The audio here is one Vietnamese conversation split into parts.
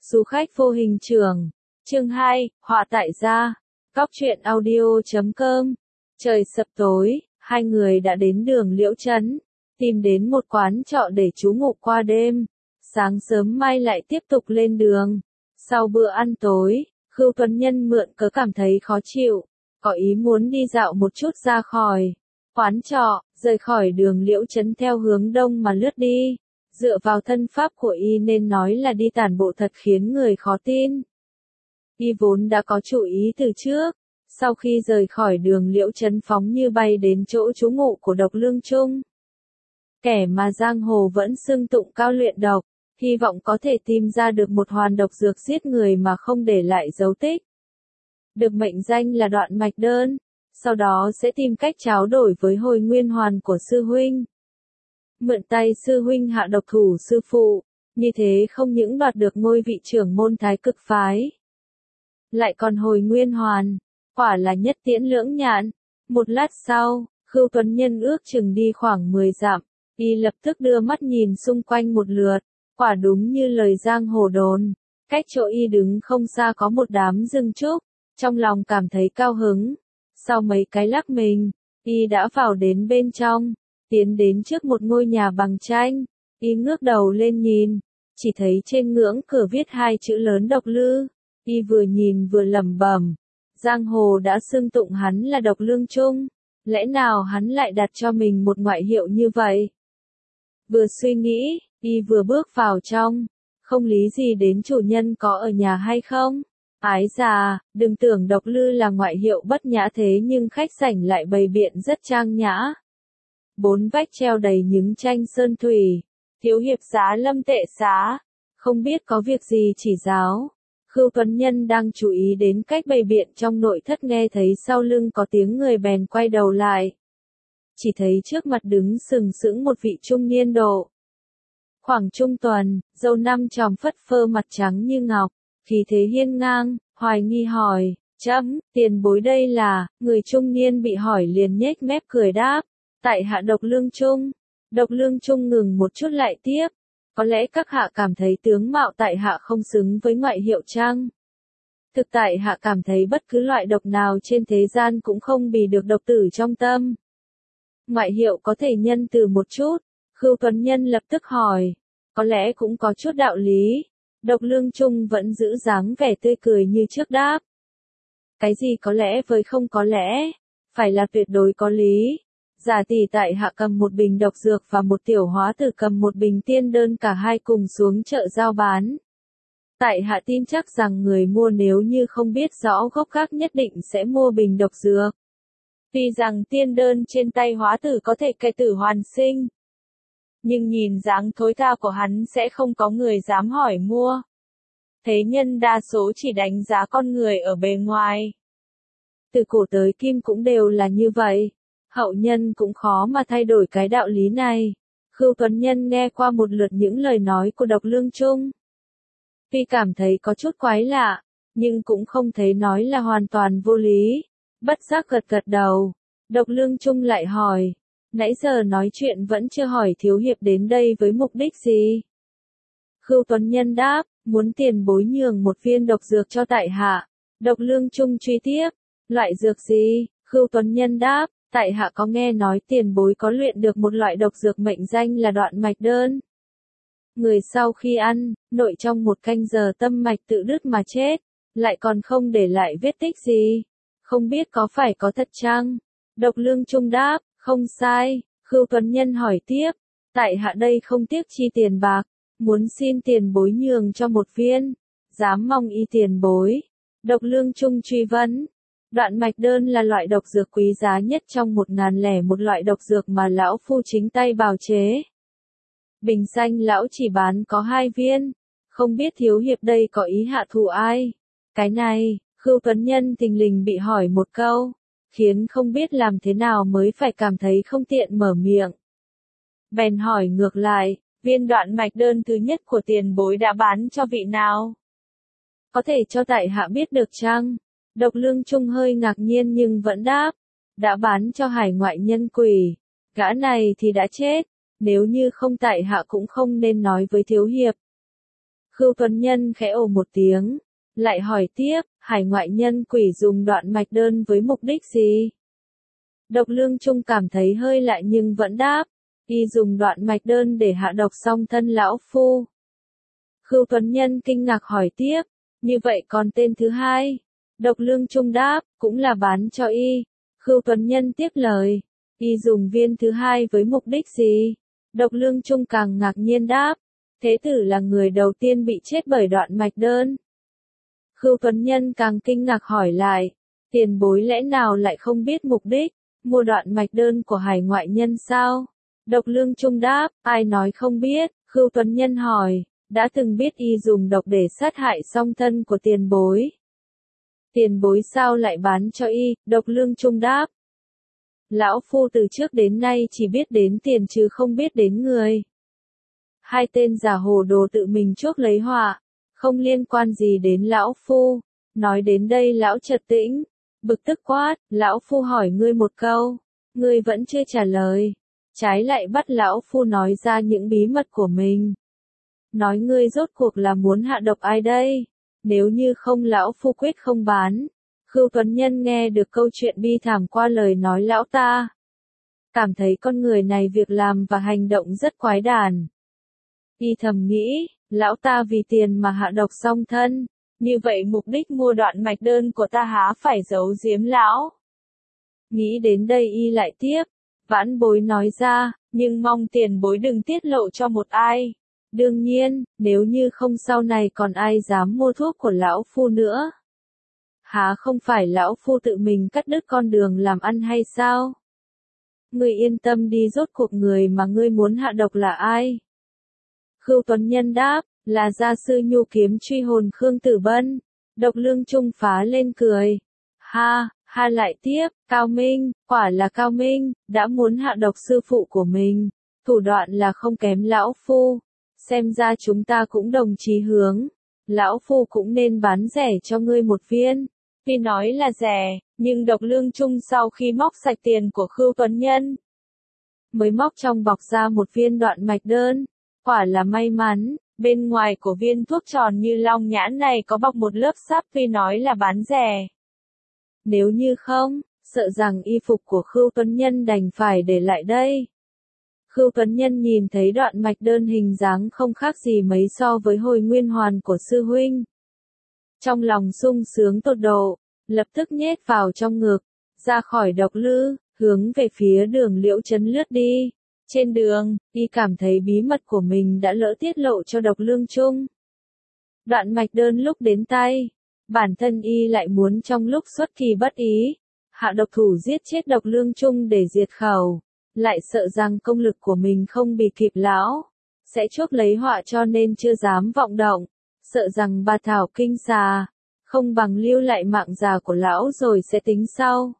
Du khách vô hình trường. Chương 2, họa tại gia. Góc truyện audio.com. Trời sập tối, hai người đã đến đường Liễu Trấn, tìm đến một quán trọ để trú ngụ qua đêm. Sáng sớm mai lại tiếp tục lên đường. Sau bữa ăn tối, Khưu Tuấn Nhân mượn cớ cảm thấy khó chịu, có ý muốn đi dạo một chút ra khỏi quán trọ, rời khỏi đường Liễu Trấn theo hướng đông mà lướt đi. Dựa vào thân pháp của y nên nói là đi tản bộ thật khiến người khó tin. Y vốn đã có chủ ý từ trước, sau khi rời khỏi đường Liễu Trấn phóng như bay đến chỗ trú ngụ của Độc Lương Trung. Kẻ mà giang hồ vẫn xưng tụng cao luyện độc, hy vọng có thể tìm ra được một hoàn độc dược giết người mà không để lại dấu tích. Được mệnh danh là Đoạn Mạch Đơn, sau đó sẽ tìm cách tráo đổi với Hồi Nguyên Hoàn của sư huynh. Mượn tay sư huynh hạ độc thủ sư phụ, như thế không những đoạt được ngôi vị trưởng môn Thái Cực phái, lại còn Hồi Nguyên Hoàn, quả là nhất tiễn lưỡng nhạn. Một lát sau, Khưu Tuấn Nhân ước chừng đi khoảng 10 dặm, y lập tức đưa mắt nhìn xung quanh một lượt, quả đúng như lời giang hồ đồn, cách chỗ y đứng không xa có một đám rừng trúc, trong lòng cảm thấy cao hứng. Sau mấy cái lắc mình, y đã vào đến bên trong, tiến đến trước một ngôi nhà bằng tranh, y ngước đầu lên nhìn, chỉ thấy trên ngưỡng cửa viết hai chữ lớn Độc Lư. Y vừa nhìn vừa lẩm bẩm, giang hồ đã xưng tụng hắn là Độc Lương Trung, lẽ nào hắn lại đặt cho mình một ngoại hiệu như vậy? Vừa suy nghĩ, y vừa bước vào trong, không lý gì đến chủ nhân có ở nhà hay không? Ái già, đừng tưởng Độc Lư là ngoại hiệu bất nhã thế nhưng khách sảnh lại bày biện rất trang nhã. Bốn vách treo đầy những tranh sơn thủy, thiếu hiệp Giá Lâm tệ xá, không biết có việc gì chỉ giáo. Khưu Tuấn Nhân đang chú ý đến cách bày biện trong nội thất nghe thấy sau lưng có tiếng người bèn quay đầu lại. Chỉ thấy trước mặt đứng sừng sững một vị trung niên độ khoảng trung tuần, râu năm chòm phất phơ mặt trắng như ngọc, khí thế hiên ngang, hoài nghi hỏi, chấm, tiền bối đây là, người trung niên bị hỏi liền nhếch mép cười đáp, tại hạ Độc Lương Trung. Độc Lương Trung ngừng một chút lại tiếp, có lẽ các hạ cảm thấy tướng mạo tại hạ không xứng với ngoại hiệu chăng? Thực tại hạ cảm thấy bất cứ loại độc nào trên thế gian cũng không bì được độc tử trong tâm. Ngoại hiệu có thể nhân từ một chút, Khưu Tuấn Nhân lập tức hỏi, có lẽ cũng có chút đạo lý. Độc Lương Trung vẫn giữ dáng vẻ tươi cười như trước đáp. Cái gì có lẽ với không có lẽ, phải là tuyệt đối có lý. Giả tỷ tại hạ cầm một bình độc dược và một tiểu hóa tử cầm một bình tiên đơn cả hai cùng xuống chợ giao bán. Tại hạ tin chắc rằng người mua nếu như không biết rõ gốc gác nhất định sẽ mua bình độc dược. Tuy rằng tiên đơn trên tay hóa tử có thể cải tử hoàn sinh, nhưng nhìn dáng thối tha của hắn sẽ không có người dám hỏi mua. Thế nhân đa số chỉ đánh giá con người ở bề ngoài. Từ cổ tới kim cũng đều là như vậy. Hậu nhân cũng khó mà thay đổi cái đạo lý này. Khưu Tuấn Nhân nghe qua một lượt những lời nói của Độc Lương Trung. Tuy cảm thấy có chút quái lạ, nhưng cũng không thấy nói là hoàn toàn vô lý. Bất giác gật gật đầu. Độc Lương Trung lại hỏi, nãy giờ nói chuyện vẫn chưa hỏi thiếu hiệp đến đây với mục đích gì? Khưu Tuấn Nhân đáp, muốn tiền bối nhường một viên độc dược cho tại hạ. Độc Lương Trung truy tiếp, loại dược gì? Khưu Tuấn Nhân đáp, tại hạ có nghe nói tiền bối có luyện được một loại độc dược mệnh danh là Đoạn Mạch Đơn. Người sau khi ăn, nội trong một canh giờ tâm mạch tự đứt mà chết, lại còn không để lại vết tích gì. Không biết có phải có thật chăng? Độc Lương Trung đáp, không sai. Khưu Tuấn Nhân hỏi tiếp, tại hạ đây không tiếc chi tiền bạc, muốn xin tiền bối nhường cho một viên, dám mong y tiền bối. Độc Lương Trung truy vấn. Đoạn Mạch Đơn là loại độc dược quý giá nhất trong 1001 loại độc dược mà lão phu chính tay bào chế. Bình xanh lão chỉ bán có 2 viên, không biết thiếu hiệp đây có ý hạ thù ai? Cái này, Khưu Tuấn Nhân thình lình bị hỏi một câu, khiến không biết làm thế nào mới phải cảm thấy không tiện mở miệng. Bèn hỏi ngược lại, viên Đoạn Mạch Đơn thứ nhất của tiền bối đã bán cho vị nào? Có thể cho tại hạ biết được chăng? Độc Lương Trung hơi ngạc nhiên nhưng vẫn đáp, đã bán cho hải ngoại nhân quỷ, gã này thì đã chết, nếu như không tại hạ cũng không nên nói với thiếu hiệp. Khưu Tuấn Nhân khẽ ồ một tiếng, lại hỏi tiếp, hải ngoại nhân quỷ dùng đoạn mạch đơn với mục đích gì? Độc Lương Trung cảm thấy hơi lạ nhưng vẫn đáp, y dùng đoạn mạch đơn để hạ độc song thân lão phu. Khưu Tuấn Nhân kinh ngạc hỏi tiếp, như vậy còn tên thứ hai? Độc Lương Trung đáp, cũng là bán cho y. Khưu Tuấn Nhân tiếp lời, y dùng viên thứ hai với mục đích gì? Độc Lương Trung càng ngạc nhiên đáp, thế tử là người đầu tiên bị chết bởi đoạn mạch đơn. Khưu Tuấn Nhân càng kinh ngạc hỏi lại, tiền bối lẽ nào lại không biết mục đích, mua đoạn mạch đơn của hải ngoại nhân sao? Độc Lương Trung đáp, ai nói không biết? Khưu Tuấn Nhân hỏi, đã từng biết y dùng độc để sát hại song thân của tiền bối. Tiền bối sao lại bán cho y? Độc Lương Trung đáp, lão phu từ trước đến nay chỉ biết đến tiền chứ không biết đến người. Hai tên giả hồ đồ tự mình chuốc lấy họa, không liên quan gì đến lão phu. Nói đến đây lão chợt tĩnh, bực tức quát, lão phu hỏi ngươi một câu, ngươi vẫn chưa trả lời, trái lại bắt lão phu nói ra những bí mật của mình. Nói ngươi rốt cuộc là muốn hạ độc ai đây? Nếu như không lão phu quyết không bán. Khưu Tuấn Nhân nghe được câu chuyện bi thảm qua lời nói lão ta, cảm thấy con người này việc làm và hành động rất quái đản. Y thầm nghĩ, lão ta vì tiền mà hạ độc song thân, như vậy mục đích mua đoạn mạch đơn của ta há phải giấu giếm lão. Nghĩ đến đây y lại tiếp, vãn bối nói ra, nhưng mong tiền bối đừng tiết lộ cho một ai. Đương nhiên, nếu như không sau này còn ai dám mua thuốc của lão phu nữa. Há không phải lão phu tự mình cắt đứt con đường làm ăn hay sao? Ngươi yên tâm đi, rốt cuộc người mà ngươi muốn hạ độc là ai? Khưu Tuấn Nhân đáp, là gia sư nhu kiếm truy hồn Khương Tử Bân. Độc Lương Trung phá lên cười. Ha lại tiếp, Cao Minh, quả là Cao Minh, đã muốn hạ độc sư phụ của mình. Thủ đoạn là không kém lão phu. Xem ra chúng ta cũng đồng chí hướng. Lão phu cũng nên bán rẻ cho ngươi một viên. Tuy nói là rẻ, nhưng Độc Lương Trung sau khi móc sạch tiền của Khưu Tuấn Nhân, mới móc trong bọc ra một viên đoạn mạch đơn. Quả là may mắn, bên ngoài của viên thuốc tròn như long nhãn này có bọc một lớp sáp, tuy nói là bán rẻ. Nếu như không, sợ rằng y phục của Khưu Tuấn Nhân đành phải để lại đây. Khưu Tuấn Nhân nhìn thấy đoạn mạch đơn hình dáng không khác gì mấy so với hồi nguyên hoàn của sư huynh. Trong lòng sung sướng tột độ, lập tức nhét vào trong ngực, ra khỏi độc lư, hướng về phía đường Liễu Trấn lướt đi. Trên đường, y cảm thấy bí mật của mình đã lỡ tiết lộ cho Độc Lương Trung. Đoạn mạch đơn lúc đến tay, bản thân y lại muốn trong lúc xuất kỳ bất ý, hạ độc thủ giết chết Độc Lương Trung để diệt khẩu, lại sợ rằng công lực của mình không bị kịp lão, sẽ chuốc lấy họa cho nên chưa dám vọng động, sợ rằng bà thảo kinh xà, không bằng lưu lại mạng già của lão rồi sẽ tính sau.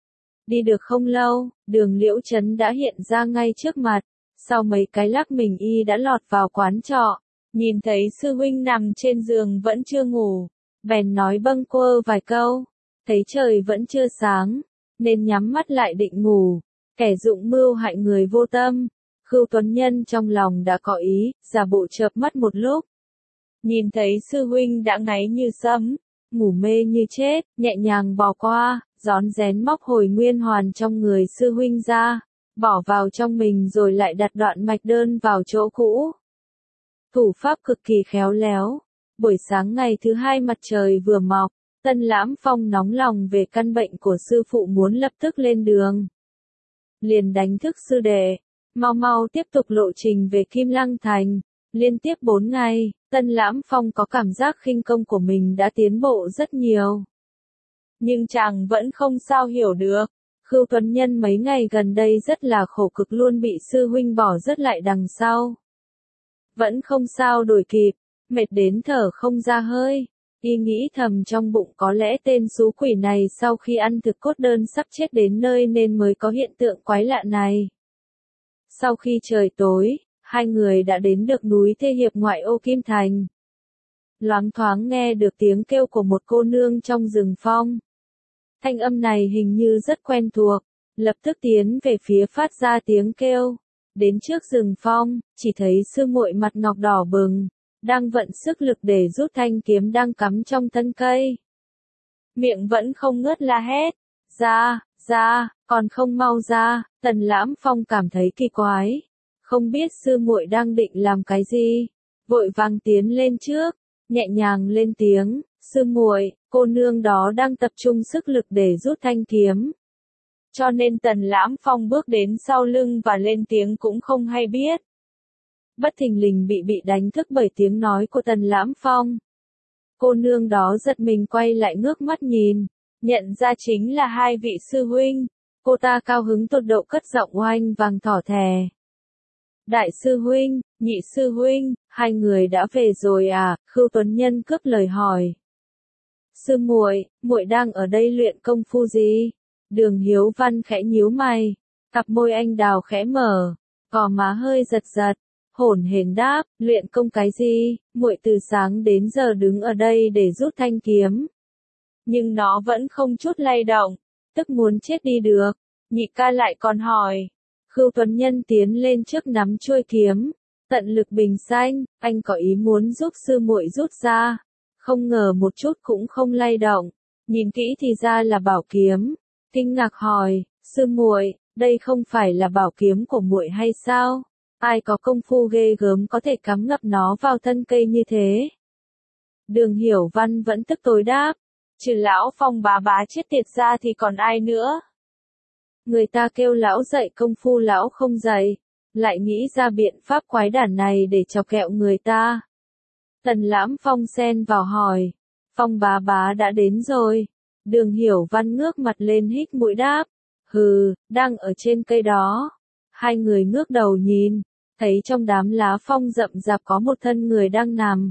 Đi được không lâu, đường Liễu Trấn đã hiện ra ngay trước mặt, sau mấy cái lắc mình y đã lọt vào quán trọ, nhìn thấy sư huynh nằm trên giường vẫn chưa ngủ, bèn nói bâng quơ vài câu, thấy trời vẫn chưa sáng, nên nhắm mắt lại định ngủ, kẻ dụng mưu hại người vô tâm. Khưu Tuấn Nhân trong lòng đã có ý, giả bộ chợp mắt một lúc. Nhìn thấy sư huynh đã ngáy như sấm, ngủ mê như chết, nhẹ nhàng bò qua, rón rén móc hồi nguyên hoàn trong người sư huynh ra, bỏ vào trong mình rồi lại đặt đoạn mạch đơn vào chỗ cũ. Thủ pháp cực kỳ khéo léo. Buổi sáng ngày thứ hai mặt trời vừa mọc, Tân Lãm Phong nóng lòng về căn bệnh của sư phụ muốn lập tức lên đường. Liền đánh thức sư đệ, mau tiếp tục lộ trình về Kim Lăng Thành. Liên tiếp 4 ngày, Tân Lãm Phong có cảm giác khinh công của mình đã tiến bộ rất nhiều. Nhưng chàng vẫn không sao hiểu được, Khưu Tuấn Nhân mấy ngày gần đây rất là khổ cực, luôn bị sư huynh bỏ rớt lại đằng sau. Vẫn không sao đổi kịp, mệt đến thở không ra hơi. Y nghĩ thầm trong bụng có lẽ tên xú quỷ này sau khi ăn thực cốt đơn sắp chết đến nơi nên mới có hiện tượng quái lạ này. Sau khi trời tối, hai người đã đến được núi Thê Hiệp ngoại ô Kim Thành. Loáng thoáng nghe được tiếng kêu của một cô nương trong rừng phong. Thanh âm này hình như rất quen thuộc, lập tức tiến về phía phát ra tiếng kêu. Đến trước rừng phong, chỉ thấy sư muội mặt ngọc đỏ bừng, đang vận sức lực để rút thanh kiếm đang cắm trong thân cây. Miệng vẫn không ngớt la hét, ra, ra, còn không mau ra. Tần Lãm Phong cảm thấy kỳ quái, không biết sư muội đang định làm cái gì, vội vàng tiến lên trước, nhẹ nhàng lên tiếng, sư muội, cô nương đó đang tập trung sức lực để rút thanh kiếm. Cho nên Tần Lãm Phong bước đến sau lưng và lên tiếng cũng không hay biết. Bất thình lình bị đánh thức bởi tiếng nói của Tần Lãm Phong. Cô nương đó giật mình quay lại ngước mắt nhìn, nhận ra chính là hai vị sư huynh. Cô ta cao hứng tột độ cất giọng oanh vàng thỏ thè. Đại sư huynh, nhị sư huynh, hai người đã về rồi à? Khưu Tuấn Nhân cướp lời hỏi. Sư muội, muội đang ở đây luyện công phu gì? Đường Hiếu Văn khẽ nhíu mày, cặp môi anh đào khẽ mở, gò má hơi giật giật, hổn hển đáp, luyện công cái gì? Muội từ sáng đến giờ đứng ở đây để rút thanh kiếm, nhưng nó vẫn không chút lay động, tức muốn chết đi được. Nhị ca lại còn hỏi. Khưu Tuấn Nhân tiến lên trước nắm chuôi kiếm, tận lực bình xanh, anh có ý muốn giúp sư muội rút ra, không ngờ một chút cũng không lay động, nhìn kỹ thì ra là bảo kiếm, kinh ngạc hỏi, sư muội, đây không phải là bảo kiếm của muội hay sao? Ai có công phu ghê gớm có thể cắm ngập nó vào thân cây như thế? Đường Hiểu Văn vẫn tức tối đáp, trừ lão Phong bá bá chết tiệt ra thì còn ai nữa? Người ta kêu lão dạy công phu lão không dạy, lại nghĩ ra biện pháp quái đản này để chọc ghẹo người ta. Tần Lãm Phong xen vào hỏi, Phong bá bá đã đến rồi. Đường Hiểu Văn ngước mặt lên hít mũi đáp, hừ, đang ở trên cây đó. Hai người ngước đầu nhìn, thấy trong đám lá phong rậm rạp có một thân người đang nằm.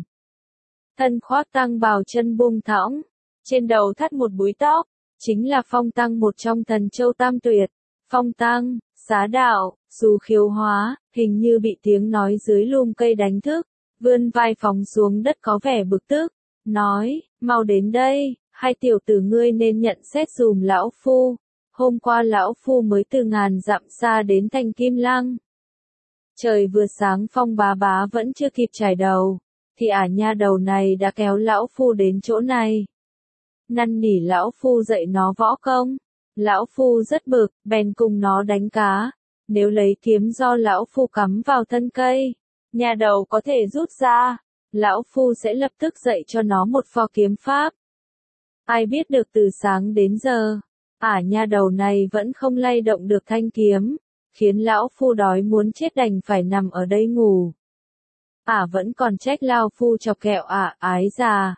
Thân khoác tăng bào chân buông thõng, trên đầu thắt một búi tóc, chính là Phong Tăng, một trong thần châu tam tuyệt. Phong Tăng, xá đạo, dù khiếu hóa, hình như bị tiếng nói dưới lùm cây đánh thức, vươn vai phóng xuống đất có vẻ bực tức, nói, mau đến đây, hai tiểu tử ngươi nên nhận xét dùm lão phu. Hôm qua lão phu mới từ ngàn dặm xa đến thành Kim Lăng. Trời vừa sáng Phong bá bá vẫn chưa kịp trải đầu, thì nha đầu này đã kéo lão phu đến chỗ này. Năn nỉ lão phu dạy nó võ công. Lão phu rất bực, bèn cùng nó đánh cá. Nếu lấy kiếm do lão phu cắm vào thân cây, nhà đầu có thể rút ra, lão phu sẽ lập tức dạy cho nó một pho kiếm pháp. Ai biết được từ sáng đến giờ, nhà đầu này vẫn không lay động được thanh kiếm, khiến lão phu đói muốn chết đành phải nằm ở đây ngủ. Vẫn còn trách lão phu chọc ghẹo ái già.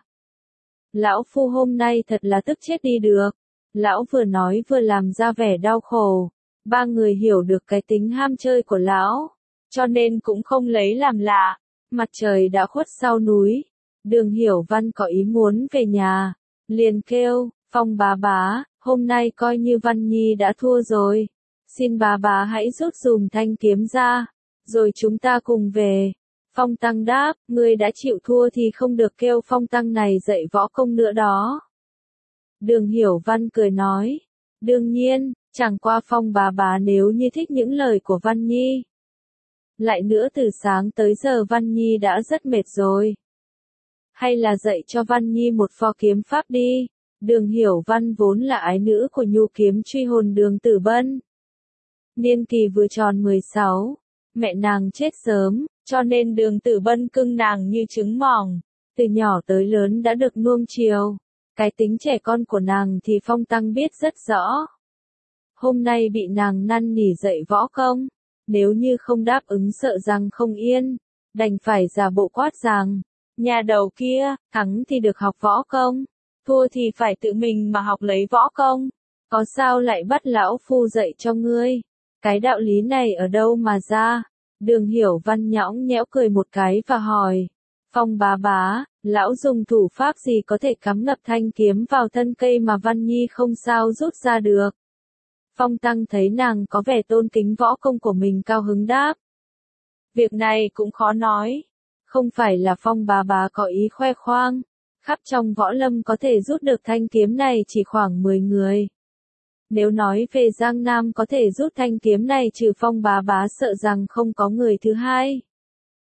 Lão phu hôm nay thật là tức chết đi được. Lão vừa nói vừa làm ra vẻ đau khổ. Ba người hiểu được cái tính ham chơi của lão, cho nên cũng không lấy làm lạ. Mặt trời đã khuất sau núi. Đường Hiểu Văn có ý muốn về nhà, liền kêu, Phong bá bá, hôm nay coi như Văn Nhi đã thua rồi. Xin bá bá hãy rút dùm thanh kiếm ra, rồi chúng ta cùng về. Phong Tăng đáp, ngươi đã chịu thua thì không được kêu Phong Tăng này dạy võ công nữa đó. Đường Hiểu Văn cười nói, đương nhiên, chẳng qua Phong bá bá nếu như thích những lời của Văn Nhi. Lại nữa từ sáng tới giờ Văn Nhi đã rất mệt rồi. Hay là dạy cho Văn Nhi một pho kiếm pháp đi. Đường Hiểu Văn vốn là ái nữ của nhu kiếm truy hồn Đường Tử Bân. Niên kỳ vừa tròn 16, mẹ nàng chết sớm, cho nên Đường Tử Bân cưng nàng như trứng mỏng, từ nhỏ tới lớn đã được nuông chiều. Cái tính trẻ con của nàng thì Phong Tăng biết rất rõ. Hôm nay bị nàng năn nỉ dạy võ công, nếu như không đáp ứng sợ rằng không yên, đành phải giả bộ quát rằng, nhà đầu kia, thắng thì được học võ công, thua thì phải tự mình mà học lấy võ công, có sao lại bắt lão phu dạy cho ngươi, cái đạo lý này ở đâu mà ra? Đường Hiểu Văn nhõng nhẽo cười một cái và hỏi, Phong bá bá, lão dùng thủ pháp gì có thể cắm ngập thanh kiếm vào thân cây mà Văn Nhi không sao rút ra được? Phong Tăng thấy nàng có vẻ tôn kính võ công của mình cao hứng đáp. Việc này cũng khó nói. Không phải là Phong bá bá có ý khoe khoang. Khắp trong võ lâm có thể rút được thanh kiếm này chỉ khoảng 10 người. Nếu nói về Giang Nam có thể rút thanh kiếm này trừ Phong bá bá sợ rằng không có người thứ hai.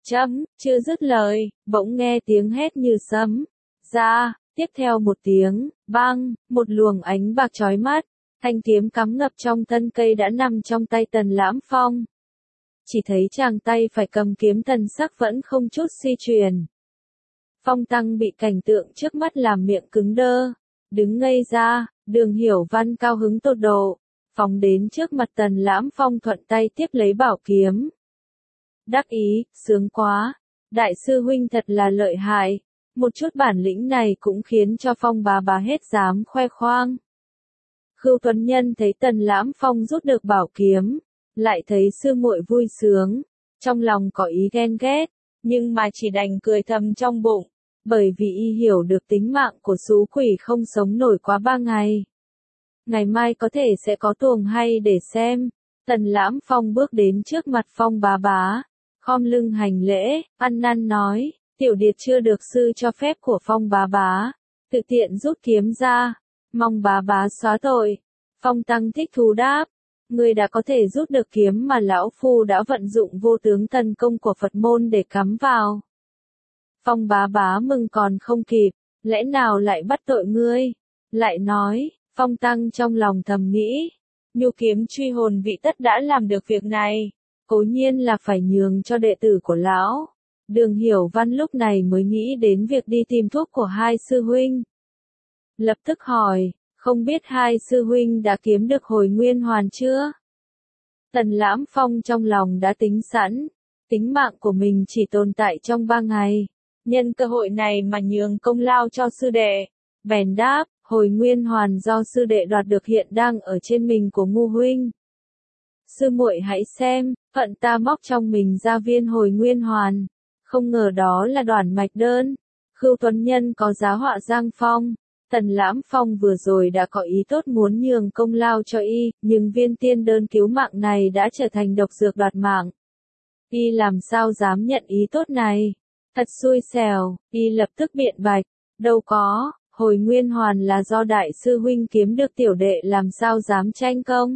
chưa dứt lời, bỗng nghe tiếng hét như sấm. Ra, tiếp theo một tiếng, bang, một luồng ánh bạc chói mắt, thanh kiếm cắm ngập trong thân cây đã nằm trong tay Tần Lãm Phong. Chỉ thấy chàng tay phải cầm kiếm thần sắc vẫn không chút suy chuyển. Phong Tăng bị cảnh tượng trước mắt làm miệng cứng đơ, đứng ngây ra, Đường Hiểu Văn cao hứng tột độ, phóng đến trước mặt Tần Lãm Phong thuận tay tiếp lấy bảo kiếm. Đắc ý, sướng quá, đại sư huynh thật là lợi hại, một chút bản lĩnh này cũng khiến cho Phong bá bá hết dám khoe khoang. Khưu Tuấn Nhân thấy Tần Lãm Phong rút được bảo kiếm, lại thấy sư muội vui sướng, trong lòng có ý ghen ghét, nhưng mà chỉ đành cười thầm trong bụng, bởi vì y hiểu được tính mạng của xú quỷ không sống nổi quá 3 ngày. Ngày mai có thể sẽ có tuồng hay để xem. Tần Lãm Phong bước đến trước mặt Phong bá bá, khom lưng hành lễ, ăn năn nói, tiểu điệt chưa được sư cho phép của Phong bá bá, tự tiện rút kiếm ra, mong bá bá xóa tội. Phong Tăng thích thú đáp, người đã có thể rút được kiếm mà lão phu đã vận dụng vô tướng thần công của Phật môn để cắm vào. Phong bá bá mừng còn không kịp, lẽ nào lại bắt tội ngươi? Lại nói, Phong Tăng trong lòng thầm nghĩ, nhu kiếm truy hồn vị tất đã làm được việc này, cố nhiên là phải nhường cho đệ tử của lão. Đường Hiểu Văn lúc này mới nghĩ đến việc đi tìm thuốc của hai sư huynh. Lập tức hỏi, không biết hai sư huynh đã kiếm được hồi nguyên hoàn chưa? Tần Lãm Phong trong lòng đã tính sẵn, tính mạng của mình chỉ tồn tại trong 3 ngày, nhân cơ hội này mà nhường công lao cho sư đệ. Bèn đáp, hồi nguyên hoàn do sư đệ đoạt được hiện đang ở trên mình của Ngu huynh. Sư muội hãy xem, phận ta móc trong mình ra viên hồi nguyên hoàn, không ngờ đó là đoản mạch đơn. Khưu Tuấn Nhân có giá họa Giang Phong, Tần Lãm Phong vừa rồi đã có ý tốt muốn nhường công lao cho y, nhưng viên tiên đơn cứu mạng này đã trở thành độc dược đoạt mạng. Y làm sao dám nhận ý tốt này? Thật xui xẻo, y lập tức biện bạch, đâu có, hồi nguyên hoàn là do đại sư huynh kiếm được, tiểu đệ làm sao dám tranh công.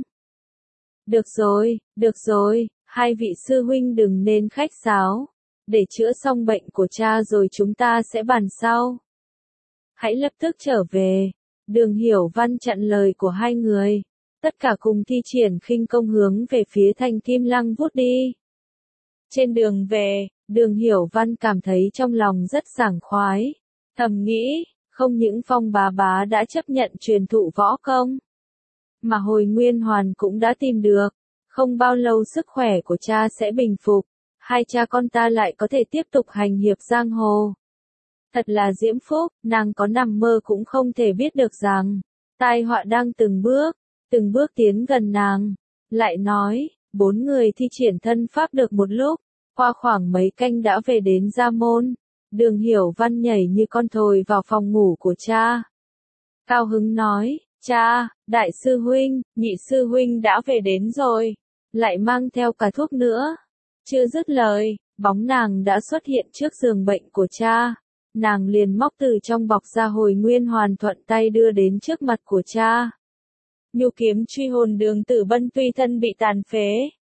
Được rồi, hai vị sư huynh đừng nên khách sáo, để chữa xong bệnh của cha rồi chúng ta sẽ bàn sau. Hãy lập tức trở về. Đường Hiểu Văn chặn lời của hai người, tất cả cùng thi triển khinh công hướng về phía Thành Kim Lăng vút đi. Trên đường về, Đường Hiểu Văn cảm thấy trong lòng rất sảng khoái, thầm nghĩ, không những Phong bá bá đã chấp nhận truyền thụ võ công, mà hồi nguyên hoàn cũng đã tìm được, không bao lâu sức khỏe của cha sẽ bình phục, hai cha con ta lại có thể tiếp tục hành hiệp giang hồ. Thật là diễm phúc, nàng có nằm mơ cũng không thể biết được rằng, tai họa đang từng bước tiến gần nàng. Lại nói, 4 người thi triển thân pháp được một lúc, qua khoảng mấy canh đã về đến Gia Môn. Đường Hiểu Văn nhảy như con thồi vào phòng ngủ của cha. Cao hứng nói, cha, đại sư huynh, nhị sư huynh đã về đến rồi, lại mang theo cả thuốc nữa. Chưa dứt lời, bóng nàng đã xuất hiện trước giường bệnh của cha. Nàng liền móc từ trong bọc ra hồi nguyên hoàn thuận tay đưa đến trước mặt của cha. Nhu kiếm truy hồn Đường Tử Bân tuy thân bị tàn phế,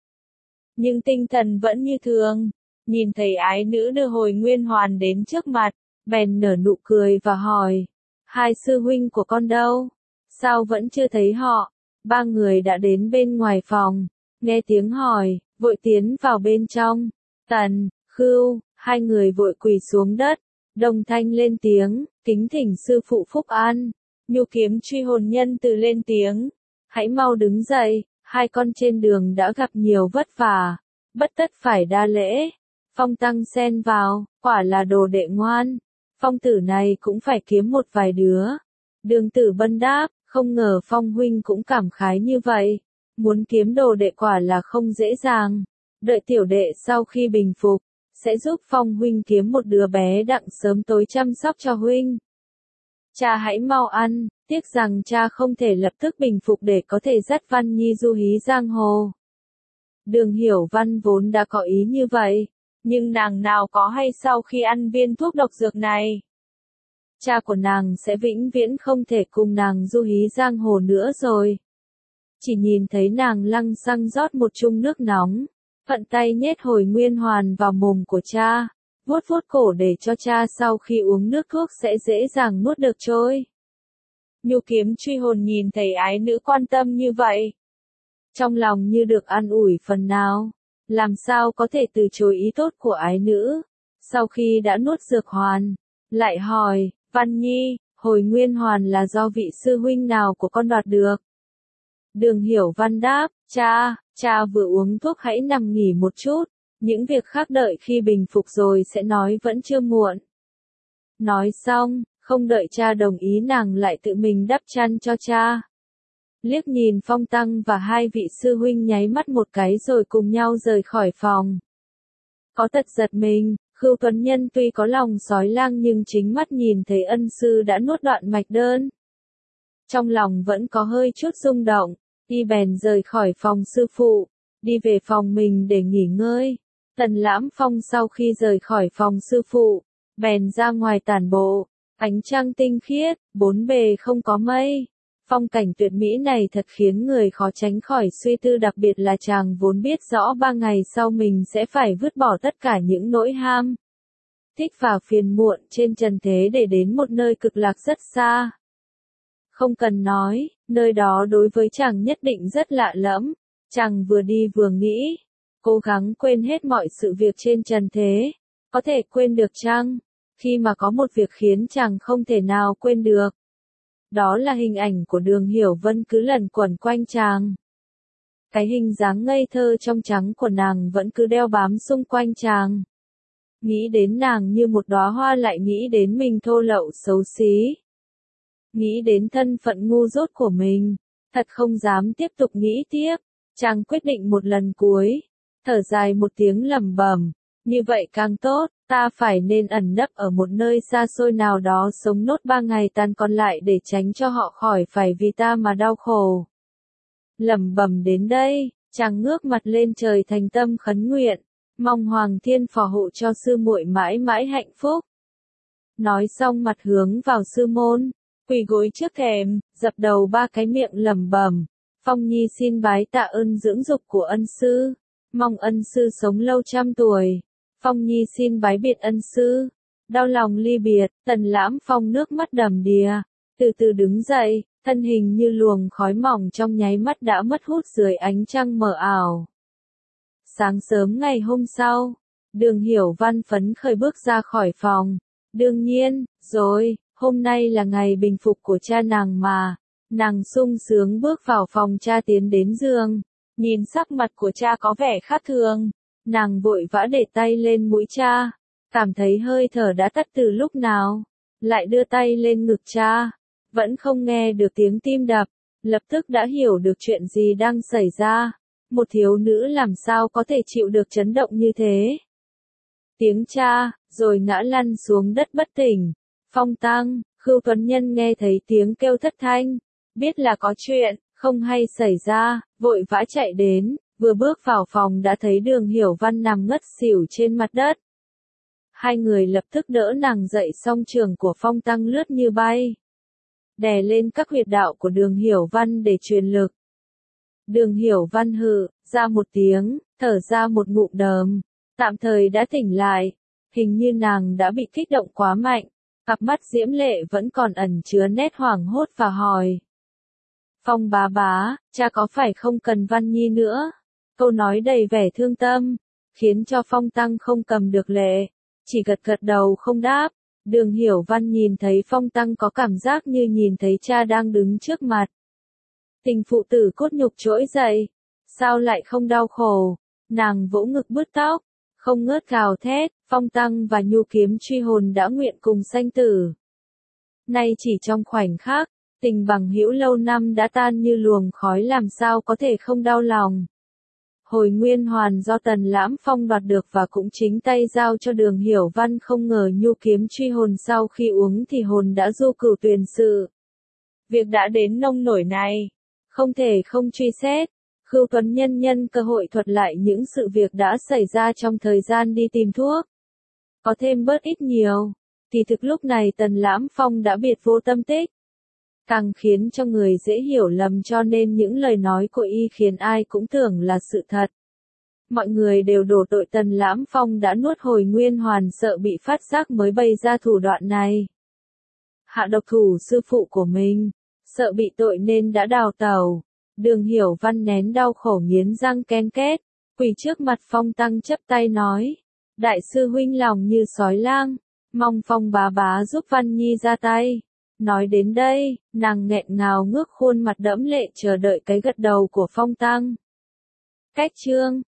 nhưng tinh thần vẫn như thường. Nhìn thấy ái nữ đưa hồi nguyên hoàn đến trước mặt, bèn nở nụ cười và hỏi, hai sư huynh của con đâu? Sao vẫn chưa thấy họ? 3 người đã đến bên ngoài phòng, nghe tiếng hỏi, vội tiến vào bên trong. Tần, Khưu, hai người vội quỳ xuống đất, đồng thanh lên tiếng, kính thỉnh sư phụ phúc an. Nhu kiếm truy hồn nhân từ lên tiếng, hãy mau đứng dậy, hai con trên đường đã gặp nhiều vất vả, bất tất phải đa lễ. Phong Tăng xen vào, quả là đồ đệ ngoan, Phong tử này cũng phải kiếm một vài đứa. Đường Tử Bân đáp, không ngờ Phong huynh cũng cảm khái như vậy, muốn kiếm đồ đệ quả là không dễ dàng. Đợi tiểu đệ sau khi bình phục, sẽ giúp Phong huynh kiếm một đứa bé đặng sớm tối chăm sóc cho huynh. Cha hãy mau ăn, tiếc rằng cha không thể lập tức bình phục để có thể dắt Văn Nhi du hí giang hồ. Đường Hiểu Văn vốn đã có ý như vậy, nhưng nàng nào có hay sau khi ăn viên thuốc độc dược này, cha của nàng sẽ vĩnh viễn không thể cùng nàng du hí giang hồ nữa rồi. Chỉ nhìn thấy nàng lăng xăng rót một chung nước nóng, Phận tay nhét hồi nguyên hoàn vào mồm của cha, vuốt vuốt cổ để cho cha sau khi uống nước thuốc sẽ dễ dàng nuốt được trôi. Nhu kiếm truy hồn nhìn thấy ái nữ quan tâm như vậy. Trong lòng như được an ủi phần nào, làm sao có thể từ chối ý tốt của ái nữ. Sau khi đã nuốt dược hoàn, lại hỏi, Văn Nhi, hồi nguyên hoàn là do vị sư huynh nào của con đoạt được? Đường Hiểu Văn đáp, cha vừa uống thuốc hãy nằm nghỉ một chút, những việc khác đợi khi bình phục rồi sẽ nói vẫn chưa muộn. Nói xong, không đợi cha đồng ý nàng lại tự mình đắp chăn cho cha. Liếc nhìn Phong Tăng và hai vị sư huynh nháy mắt một cái rồi cùng nhau rời khỏi phòng. Có tật giật mình, Khưu Tuấn Nhân tuy có lòng sói lang nhưng chính mắt nhìn thấy ân sư đã nuốt đoạn mạch đơn. Trong lòng vẫn có hơi chút rung động, y bèn rời khỏi phòng sư phụ, đi về phòng mình để nghỉ ngơi. Tần Lãm Phong sau khi rời khỏi phòng sư phụ, bèn ra ngoài tản bộ, ánh trăng tinh khiết, bốn bề không có mây. Phong cảnh tuyệt mỹ này thật khiến người khó tránh khỏi suy tư, đặc biệt là chàng vốn biết rõ 3 ngày sau mình sẽ phải vứt bỏ tất cả những nỗi ham thích và phiền muộn trên trần thế để đến một nơi cực lạc rất xa. Không cần nói, nơi đó đối với chàng nhất định rất lạ lẫm. Chàng vừa đi vừa nghĩ, cố gắng quên hết mọi sự việc trên trần thế. Có thể quên được chăng? Khi mà có một việc khiến chàng không thể nào quên được. Đó là hình ảnh của Đường Hiểu Vân cứ lẩn quẩn quanh chàng. Cái hình dáng ngây thơ trong trắng của nàng vẫn cứ đeo bám xung quanh chàng. Nghĩ đến nàng như một đóa hoa lại nghĩ đến mình thô lậu xấu xí. Nghĩ đến thân phận ngu dốt của mình, thật không dám tiếp tục nghĩ tiếp. Chàng quyết định một lần cuối, thở dài một tiếng lẩm bẩm, như vậy càng tốt, ta phải nên ẩn nấp ở một nơi xa xôi nào đó sống nốt 3 ngày tàn còn lại để tránh cho họ khỏi phải vì ta mà đau khổ. Lẩm bẩm đến đây, chàng ngước mặt lên trời thành tâm khấn nguyện, mong Hoàng Thiên phò hộ cho sư muội mãi mãi hạnh phúc. Nói xong mặt hướng vào sư môn, quỳ gối trước thềm, dập đầu 3 cái miệng lẩm bẩm, Phong Nhi xin bái tạ ơn dưỡng dục của ân sư, mong ân sư sống lâu trăm tuổi. Phong Nhi xin bái biệt ân sư. Đau lòng ly biệt, Tần Lãm Phong nước mắt đầm đìa, từ từ đứng dậy, thân hình như luồng khói mỏng trong nháy mắt đã mất hút dưới ánh trăng mờ ảo. Sáng sớm ngày hôm sau, Đường Hiểu Văn phấn khởi bước ra khỏi phòng. Đương nhiên, rồi, hôm nay là ngày bình phục của cha nàng mà. Nàng sung sướng bước vào phòng cha tiến đến giường, nhìn sắc mặt của cha có vẻ khác thường. Nàng vội vã để tay lên mũi cha, cảm thấy hơi thở đã tắt từ lúc nào, lại đưa tay lên ngực cha, vẫn không nghe được tiếng tim đập, lập tức đã hiểu được chuyện gì đang xảy ra. Một thiếu nữ làm sao có thể chịu được chấn động như thế. Tiếng cha, rồi ngã lăn xuống đất bất tỉnh. Phong Tăng, Khưu Tuấn Nhân nghe thấy tiếng kêu thất thanh, biết là có chuyện không hay xảy ra, vội vã chạy đến. Vừa bước vào phòng đã thấy Đường Hiểu Văn nằm ngất xỉu trên mặt đất. Hai người lập tức đỡ nàng dậy, song trường của Phong Tăng lướt như bay, đè lên các huyệt đạo của Đường Hiểu Văn để truyền lực. Đường Hiểu Văn hừ ra một tiếng, thở ra một ngụm đờm, tạm thời đã tỉnh lại. Hình như nàng đã bị kích động quá mạnh, cặp mắt diễm lệ vẫn còn ẩn chứa nét hoảng hốt và hỏi. Phong bá bá, cha có phải không cần Văn Nhi nữa? Câu nói đầy vẻ thương tâm, khiến cho Phong Tăng không cầm được lệ, chỉ gật gật đầu không đáp. Đường Hiểu Văn nhìn thấy Phong Tăng có cảm giác như nhìn thấy cha đang đứng trước mặt. Tình phụ tử cốt nhục trỗi dậy, sao lại không đau khổ? Nàng vỗ ngực bứt tóc, không ngớt gào thét, Phong Tăng và Nhu kiếm truy hồn đã nguyện cùng sanh tử. Nay chỉ trong khoảnh khắc, tình bằng hữu lâu năm đã tan như luồng khói, làm sao có thể không đau lòng. Hồi nguyên hoàn do Tần Lãm Phong đoạt được và cũng chính tay giao cho Đường Hiểu Văn, không ngờ Nhu kiếm truy hồn sau khi uống thì hồn đã du cửu tuyền sự. Việc đã đến nông nổi này, không thể không truy xét. Khưu Tuấn Nhân nhân cơ hội thuật lại những sự việc đã xảy ra trong thời gian đi tìm thuốc. Có thêm bớt ít nhiều, thì thực lúc này Tần Lãm Phong đã biệt vô tâm tích. Càng khiến cho người dễ hiểu lầm, cho nên những lời nói của y khiến ai cũng tưởng là sự thật. Mọi người đều đổ tội Tần Lãm Phong đã nuốt Hồi Nguyên Hoàn, sợ bị phát giác mới bày ra thủ đoạn này. Hạ độc thủ sư phụ của mình, sợ bị tội nên đã đào tẩu. Đường Hiểu Văn nén đau khổ nghiến răng ken két, quỳ trước mặt Phong Tăng chắp tay nói, đại sư huynh lòng như sói lang, mong Phong bá bá giúp Văn Nhi ra tay. Nói đến đây, nàng nghẹn ngào ngước khuôn mặt đẫm lệ chờ đợi cái gật đầu của Phong Tăng. Cách chương